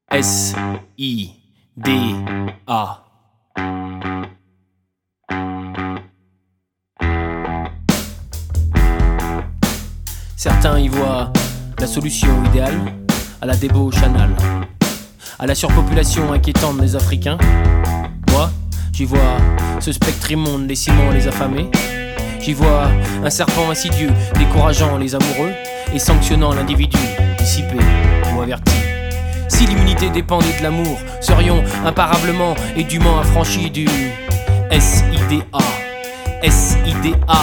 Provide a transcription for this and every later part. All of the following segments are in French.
S-I-D-A. Certains y voient la solution idéale à la débauche anale, à la surpopulation inquiétante des Africains. Moi, j'y vois ce spectre immonde des ciments les affamés. J'y vois un serpent insidieux décourageant les amoureux et sanctionnant l'individu dissipé ou averti. Si l'immunité dépendait de l'amour, serions imparablement et dûment affranchis du S-I-D-A, S-I-D-A,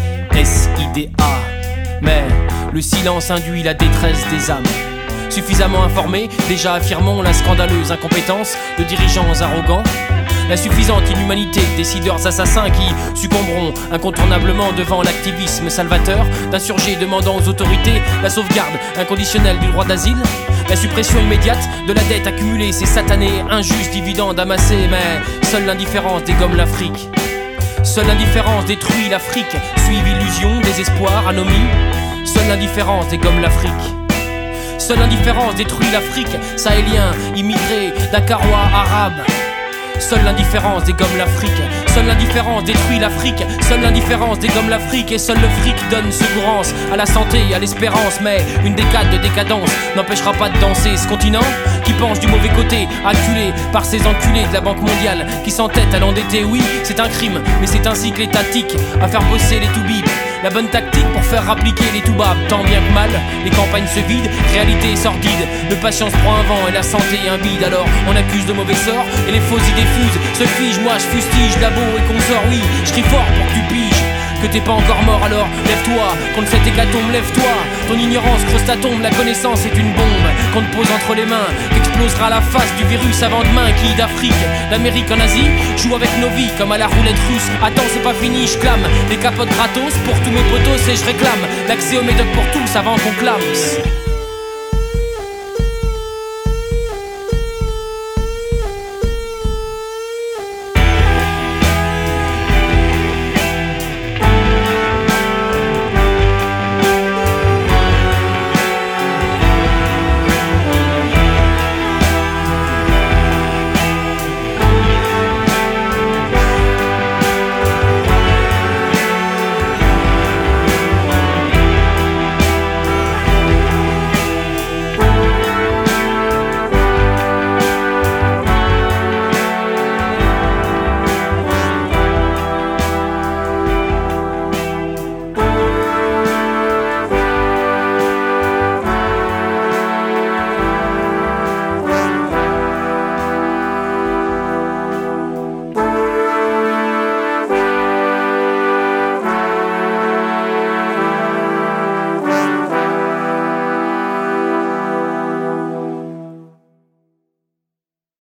S-I-D-A. Mais le silence induit la détresse des âmes. Suffisamment informés, déjà affirmons la scandaleuse incompétence de dirigeants arrogants, la suffisante inhumanité de décideurs assassins qui succomberont incontournablement devant l'activisme salvateur d'insurgés demandant aux autorités la sauvegarde inconditionnelle du droit d'asile, la suppression immédiate de la dette accumulée, ces satanés injustes dividendes amassés. Mais seule l'indifférence dégomme l'Afrique. Seule l'indifférence détruit l'Afrique. Suive illusion, désespoir, anomie. Seule l'indifférence dégomme l'Afrique. Seule l'indifférence détruit l'Afrique. Sahéliens, immigrés, dakarois, arabes. Seule l'indifférence dégomme l'Afrique. Seule l'indifférence détruit l'Afrique. Seule l'indifférence dégomme l'Afrique. Et seul le fric donne secourance à la santé et à l'espérance. Mais une décade de décadence n'empêchera pas de danser ce continent qui penche du mauvais côté, acculé par ces enculés de la Banque mondiale qui s'entêtent à l'endetter. Oui, c'est un crime, mais c'est ainsi que l'État tique à faire bosser les toubibs. La bonne tactique pour faire appliquer les toubabs. Tant bien que mal, les campagnes se vident, réalité sordide. Le patience prend un vent et la santé un bide. Alors on accuse de mauvais sorts et les fausses idées fusent, se figent. Moi je fustige labo et consort. Oui, je crie fort pour que tu piges que t'es pas encore mort. Alors lève-toi, contre cette hécatombe, lève-toi. Ton ignorance creuse ta tombe, la connaissance est une bombe qu'on te pose entre les mains, qu'explosera la face du virus avant demain. Qui d'Afrique, d'Amérique en Asie, joue avec nos vies comme à la roulette russe. Attends, c'est pas fini, je clame des capotes gratos pour tous mes potos et je réclame l'accès aux médocs pour tous avant qu'on clame.